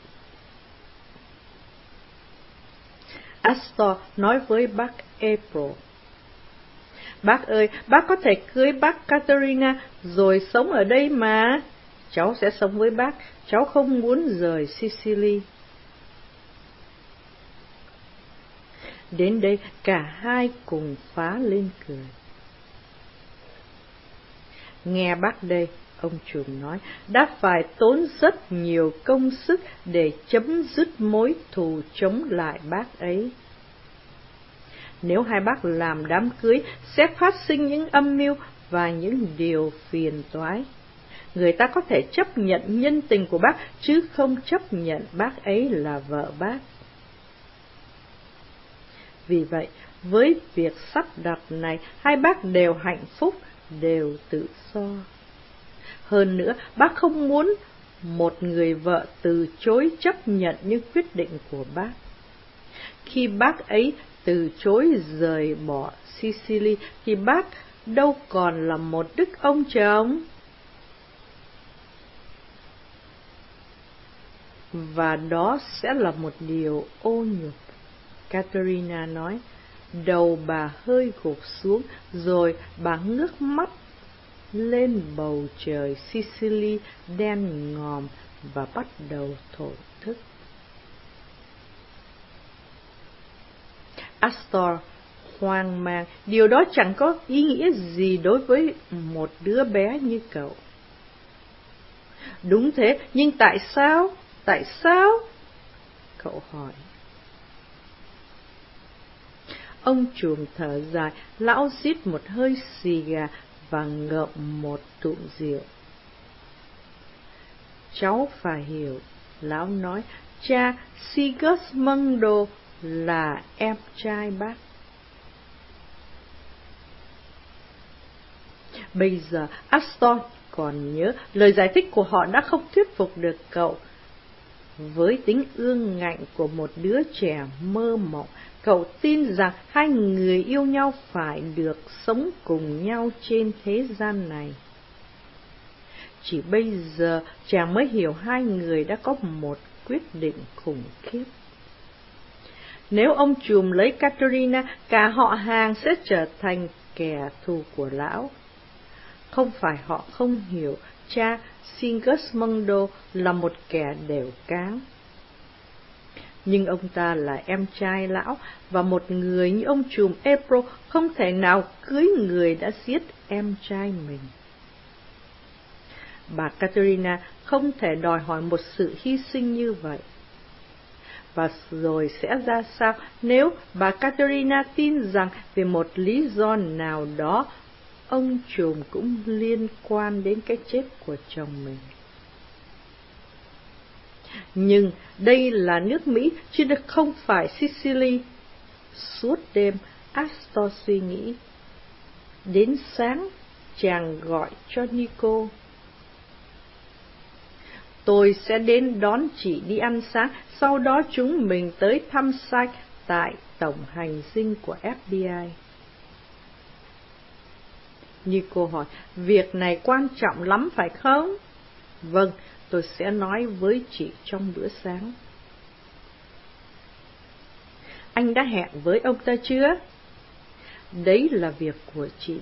Astor nói với bác April: Bác ơi, bác có thể cưới bác Caterina rồi sống ở đây mà. Cháu sẽ sống với bác, cháu không muốn rời Sicily. Đến đây cả hai cùng phá lên cười. Nghe bác đây, ông trùm nói, đã phải tốn rất nhiều công sức để chấm dứt mối thù chống lại bác ấy. Nếu hai bác làm đám cưới, sẽ phát sinh những âm mưu và những điều phiền toái. Người ta có thể chấp nhận nhân tình của bác, chứ không chấp nhận bác ấy là vợ bác. Vì vậy, với việc sắp đặt này, hai bác đều hạnh phúc, đều tự do. Hơn nữa, bác không muốn một người vợ từ chối chấp nhận những quyết định của bác. Khi bác ấy từ chối rời bỏ Sicily, thì bác đâu còn là một đức ông chồng. Và đó sẽ là một điều ô nhục. Caterina nói. Đầu bà hơi gục xuống, rồi bà ngước mắt lên bầu trời Sicily đen ngòm và bắt đầu thổn thức. Astor hoang mang, điều đó chẳng có ý nghĩa gì đối với một đứa bé như cậu. Đúng thế, nhưng tại sao? Tại sao? Cậu hỏi. Ông trùm thở dài, lão rít một hơi xì gà và ngậm một ngụm rượu. Cháu phải hiểu, lão nói, cha Sigismondo là em trai bác. Bây giờ Astor còn nhớ lời giải thích của họ đã không thuyết phục được cậu. Với tính ương ngạnh của một đứa trẻ mơ mộng, cậu tin rằng hai người yêu nhau phải được sống cùng nhau trên thế gian này. Chỉ bây giờ chàng mới hiểu hai người đã có một quyết định khủng khiếp. Nếu ông trùm lấy Caterina, cả họ hàng sẽ trở thành kẻ thù của lão. Không phải họ không hiểu cha Sigismondo là một kẻ đều cáng. Nhưng ông ta là em trai lão, và một người như ông trùm April không thể nào cưới người đã giết em trai mình. Bà Caterina không thể đòi hỏi một sự hy sinh như vậy. Và rồi sẽ ra sao nếu bà Caterina tin rằng vì một lý do nào đó, ông trùm cũng liên quan đến cái chết của chồng mình. Nhưng đây là nước Mỹ, chứ không phải Sicily. Suốt đêm, Astor suy nghĩ. Đến sáng, chàng gọi cho Nico. Tôi sẽ đến đón chị đi ăn sáng, sau đó chúng mình tới thăm Sykes tại tổng hành dinh của FBI. Nico hỏi, việc này quan trọng lắm phải không? Vâng, tôi sẽ nói với chị trong bữa sáng. Anh đã hẹn với ông ta chưa? Đấy là việc của chị.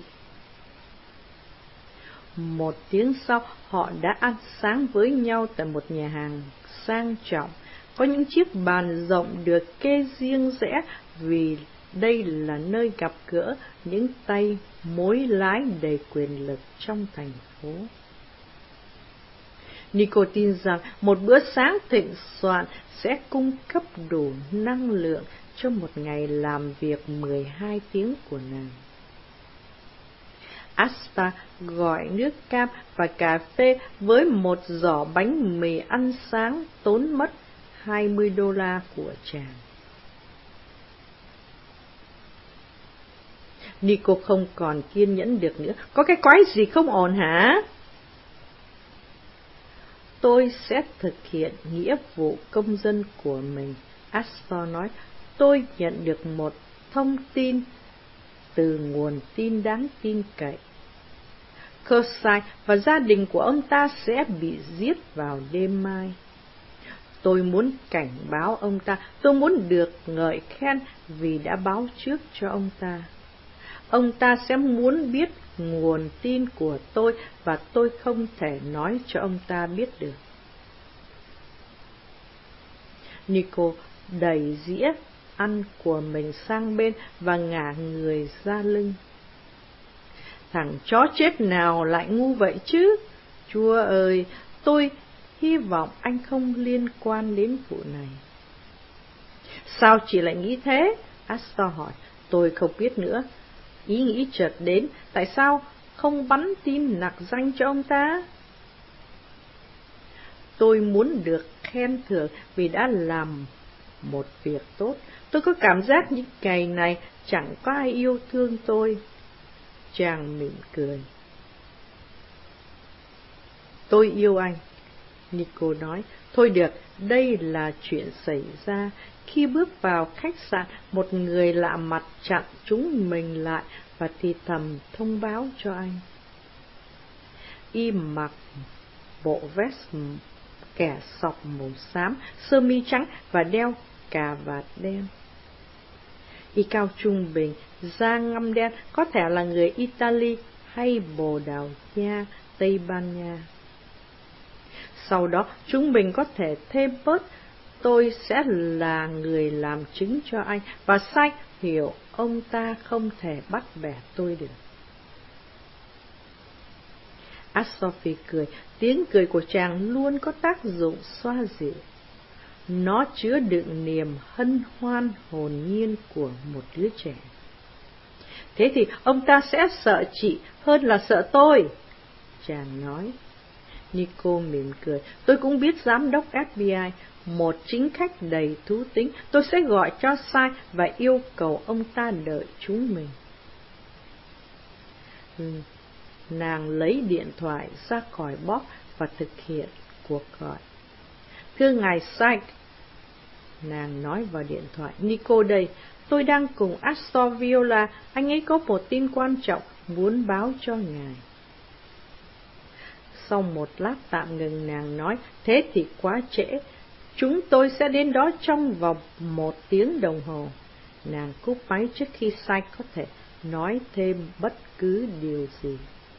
Một tiếng sau, họ đã ăn sáng với nhau tại một nhà hàng sang trọng. Có những chiếc bàn rộng được kê riêng rẽ vì đây là nơi gặp gỡ những tay mối lái đầy quyền lực trong thành phố. Nico tin rằng một bữa sáng thịnh soạn sẽ cung cấp đủ năng lượng cho một ngày làm việc 12 tiếng của nàng. Asta gọi nước cam và cà phê với một giỏ bánh mì ăn sáng tốn mất $20 của chàng. Nico không còn kiên nhẫn được nữa. Có cái quái gì không ổn hả? Tôi sẽ thực hiện nghĩa vụ công dân của mình, Astor nói. Tôi nhận được một thông tin từ nguồn tin đáng tin cậy. Kershaw và gia đình của ông ta sẽ bị giết vào đêm mai. Tôi muốn cảnh báo ông ta, tôi muốn được ngợi khen vì đã báo trước cho ông ta. Ông ta sẽ muốn biết nguồn tin của tôi và tôi không thể nói cho ông ta biết được. Nico đẩy dĩa ăn của mình sang bên và ngả người ra lưng. Thằng chó chết nào lại ngu vậy chứ? Chúa ơi, tôi hy vọng anh không liên quan đến vụ này. Sao chị lại nghĩ thế? Astor hỏi. Tôi không biết nữa. Ý nghĩ chợt đến, tại sao không bắn tin nặc danh cho ông ta? Tôi muốn được khen thưởng vì đã làm một việc tốt. Tôi có cảm giác những ngày này chẳng có ai yêu thương tôi. Chàng mỉm cười. Tôi yêu anh, Nico nói. Thôi được, đây là chuyện xảy ra. Khi bước vào khách sạn, một người lạ mặt chặn chúng mình lại và thì thầm thông báo cho anh. Y mặc bộ vest kẻ sọc màu xám, sơ mi trắng và đeo cà vạt đen. Y cao trung bình, da ngăm đen, có thể là người Italy hay Bồ Đào Nha, Tây Ban Nha. Sau đó chúng mình có thể thêm bớt, tôi sẽ là người làm chứng cho anh, và sai hiểu ông ta không thể bắt bẻ tôi được. Sophie cười, tiếng cười của chàng luôn có tác dụng xoa dịu. Nó chứa đựng niềm hân hoan hồn nhiên của một đứa trẻ. Thế thì ông ta sẽ sợ chị hơn là sợ tôi, chàng nói. Nico mỉm cười. Tôi cũng biết giám đốc FBI, một chính khách đầy thú tính. Tôi sẽ gọi cho sai và yêu cầu ông ta đợi chúng mình. Nàng lấy điện thoại ra khỏi bóp và thực hiện cuộc gọi. Thưa ngài Sykes, nàng nói vào điện thoại. Nico đây, tôi đang cùng Astor Viola, anh ấy có một tin quan trọng muốn báo cho ngài. Sau một lát tạm ngừng, nàng nói, thế thì quá trễ, chúng tôi sẽ đến đó trong vòng 1 tiếng đồng hồ. Nàng cúp máy trước khi Sykes có thể nói thêm bất cứ điều gì.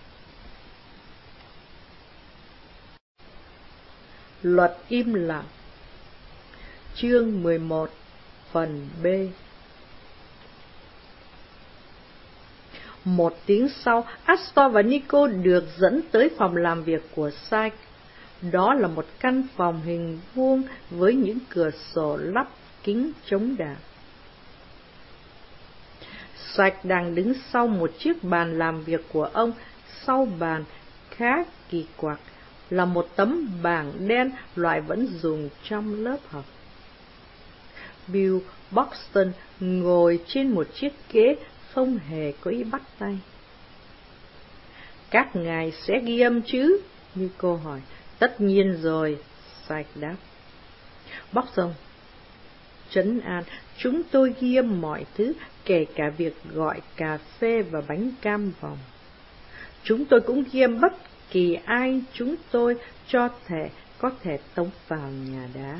Luật im lặng. Chương 11, phần B. 1 tiếng sau, Astor và Nico được dẫn tới phòng làm việc của Sykes. Đó là một căn phòng hình vuông với những cửa sổ lắp kính chống đạn. Sykes đang đứng sau một chiếc bàn làm việc của ông. Sau bàn, khá kỳ quặc, là một tấm bảng đen loại vẫn dùng trong lớp học. Bill Buxton ngồi trên một chiếc ghế, không hề có ý bắt tay. Các ngài sẽ ghi âm chứ? Nico hỏi. Tất nhiên rồi, Sykes đáp. Buxton trấn an, chúng tôi ghi âm mọi thứ, kể cả việc gọi cà phê và bánh cam vòng. Chúng tôi cũng ghi âm bất kỳ ai chúng tôi có thể tống vào nhà đá.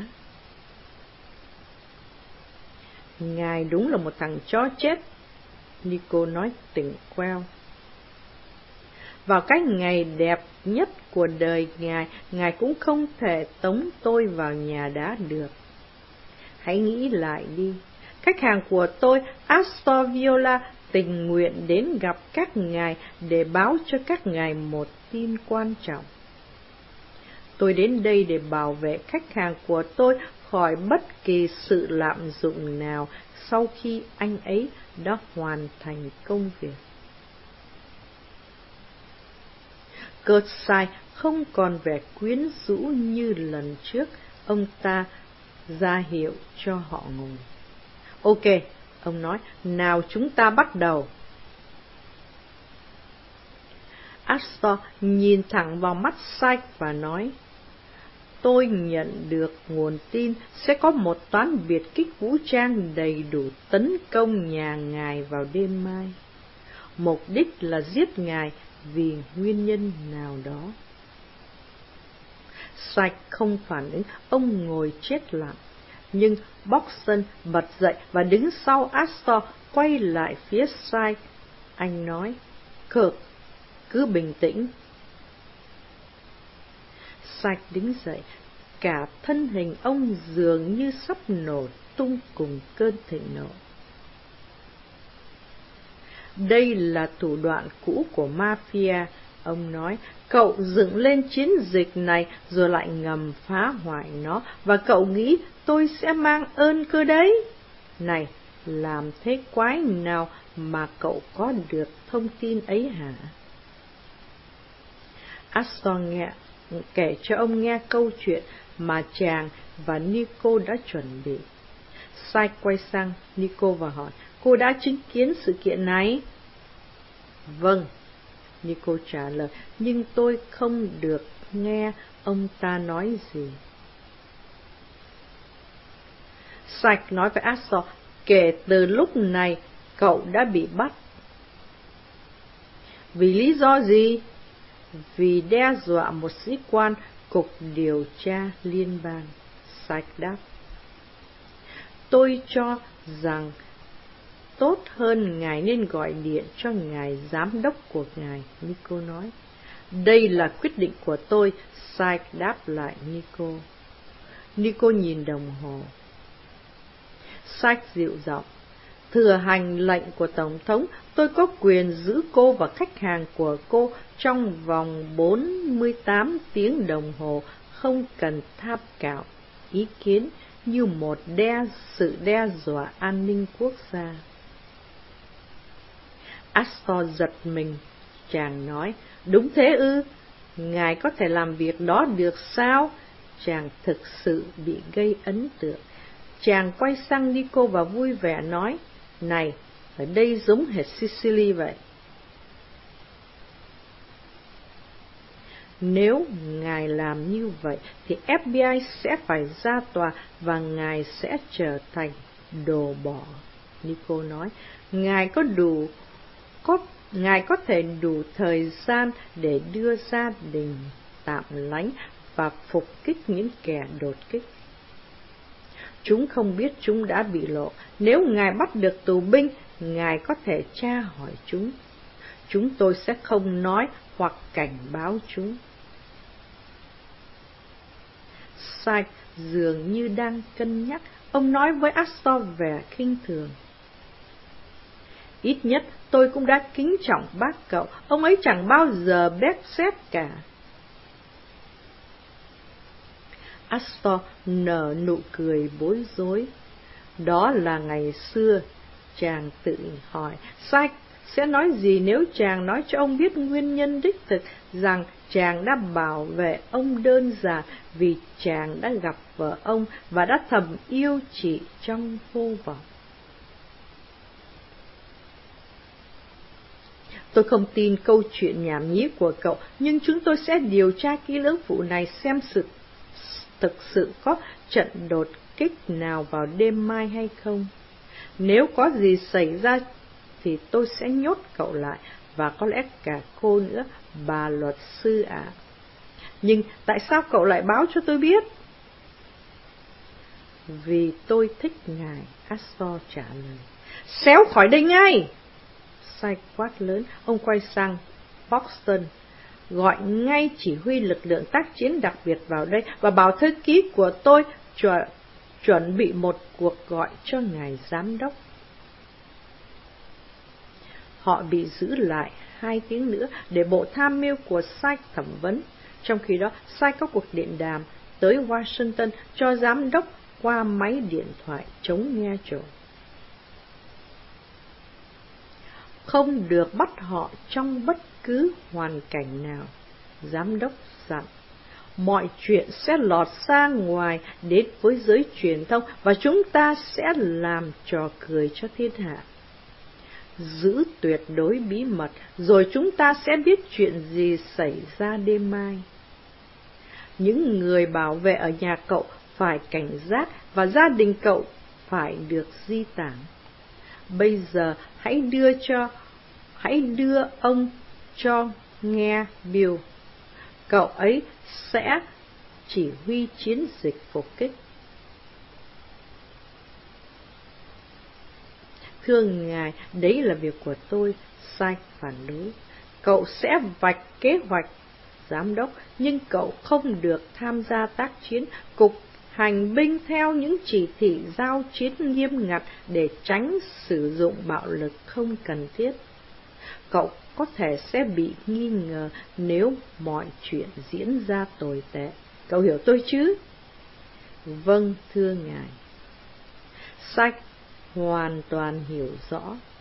Ngài đúng là một thằng chó chết, Nico nói tỉnh queo. Vào cái ngày đẹp nhất của đời ngài cũng không thể tống tôi vào nhà đá được. Hãy nghĩ lại đi, khách hàng của tôi, Astor Viola, tình nguyện đến gặp các ngài để báo cho các ngài một tin quan trọng. Tôi đến đây để bảo vệ khách hàng của tôi khỏi bất kỳ sự lạm dụng nào sau khi anh ấy đã hoàn thành công việc. Kershaw không còn vẻ quyến rũ như lần trước, ông ta ra hiệu cho họ ngồi. Ok, ông nói, nào chúng ta bắt đầu. Astor nhìn thẳng vào mắt Sykes và nói, tôi nhận được nguồn tin sẽ có một toán biệt kích vũ trang đầy đủ tấn công nhà ngài vào đêm mai. Mục đích là giết ngài vì nguyên nhân nào đó. Sykes không phản ứng, ông ngồi chết lặng. Nhưng Buxton bật dậy và đứng sau Astor, quay lại phía Sykes. Anh nói, Kirk, cứ bình tĩnh. Sykes đứng dậy, cả thân hình ông dường như sắp nổ tung cùng cơn thịnh nộ. Đây là thủ đoạn cũ của mafia, ông nói. Cậu dựng lên chiến dịch này rồi lại ngầm phá hoại nó, và cậu nghĩ tôi sẽ mang ơn cơ đấy. Này, làm thế quái nào mà cậu có được thông tin ấy hả? Astor kể cho ông nghe câu chuyện mà chàng và Nico đã chuẩn bị. Sykes quay sang Nico và hỏi, cô đã chứng kiến sự kiện này? Vâng, Nico trả lời, nhưng tôi không được nghe ông ta nói gì. Sykes nói với Astor, kể từ lúc này cậu đã bị bắt. Vì lý do gì? Vì đe dọa một sĩ quan cục điều tra liên bang, Sykes đáp. Tôi cho rằng tốt hơn ngài nên gọi điện cho ngài giám đốc của ngài, Nico nói. Đây là quyết định của tôi, Sykes đáp lại Nico. Nico nhìn đồng hồ. Sykes dịu giọng, thừa hành lệnh của Tổng thống, tôi có quyền giữ cô và khách hàng của cô trong vòng 48 tiếng đồng hồ, không cần tham khảo ý kiến như một sự đe dọa an ninh quốc gia. Astor giật mình, chàng nói, đúng thế ư? Ngài có thể làm việc đó được sao? Chàng thực sự bị gây ấn tượng. Chàng quay sang Nico và vui vẻ nói, này, ở đây giống hệt Sicily vậy. Nếu ngài làm như vậy thì FBI sẽ phải ra tòa và ngài sẽ trở thành đồ bỏ, Nico nói. Ngài có thể đủ thời gian để đưa gia đình tạm lánh và phục kích những kẻ đột kích. Chúng không biết chúng đã bị lộ. Nếu ngài bắt được tù binh, ngài có thể tra hỏi chúng. Chúng tôi sẽ không nói hoặc cảnh báo chúng. Sykes dường như đang cân nhắc. Ông nói với Astor vẻ khinh thường. Ít nhất tôi cũng đã kính trọng bác cậu. Ông ấy chẳng bao giờ bép xép cả. Astor nở nụ cười bối rối. Đó là ngày xưa, chàng tự hỏi. Sykes sẽ nói gì nếu chàng nói cho ông biết nguyên nhân đích thực rằng chàng đã bảo vệ ông đơn giản vì chàng đã gặp vợ ông và đã thầm yêu chị trong vô vọng. Tôi không tin câu chuyện nhảm nhí của cậu, nhưng chúng tôi sẽ điều tra kỹ lưỡng vụ này xem thực sự có trận đột kích nào vào đêm mai hay không. Nếu có gì xảy ra thì tôi sẽ nhốt cậu lại, và có lẽ cả cô nữa, bà luật sư ạ. Nhưng tại sao cậu lại báo cho tôi biết? Vì tôi thích ngài, Astor trả lời. Xéo khỏi đây ngay! Sykes quát lớn. Ông quay sang Buxton, gọi ngay chỉ huy lực lượng tác chiến đặc biệt vào đây và bảo thư ký của tôi chuẩn bị một cuộc gọi cho ngài giám đốc. Họ bị giữ lại 2 tiếng nữa để bộ tham mưu của Sykes thẩm vấn. Trong khi đó, Sykes có cuộc điện đàm tới Washington cho giám đốc qua máy điện thoại chống nghe trộm. Không được bắt họ trong bất cứ hoàn cảnh nào, giám đốc dặn. Mọi chuyện sẽ lọt ra ngoài đến với giới truyền thông và chúng ta sẽ làm trò cười cho thiên hạ. giữ tuyệt đối bí mật, rồi chúng ta sẽ biết chuyện gì xảy ra đêm mai. Những người bảo vệ ở nhà cậu phải cảnh giác và gia đình cậu phải được di tản. Bây giờ hãy đưa ông cho nghe Bill. Cậu ấy sẽ chỉ huy chiến dịch phục kích. Thưa ngài, đấy là việc của tôi, Sai phản đối. Cậu sẽ vạch kế hoạch, giám đốc, nhưng cậu không được tham gia tác chiến. Cục hành binh theo những chỉ thị giao chiến nghiêm ngặt để tránh sử dụng bạo lực không cần thiết. Cậu có thể sẽ bị nghi ngờ nếu mọi chuyện diễn ra tồi tệ. Cậu hiểu tôi chứ? Vâng, thưa ngài. Sách hoàn toàn hiểu rõ.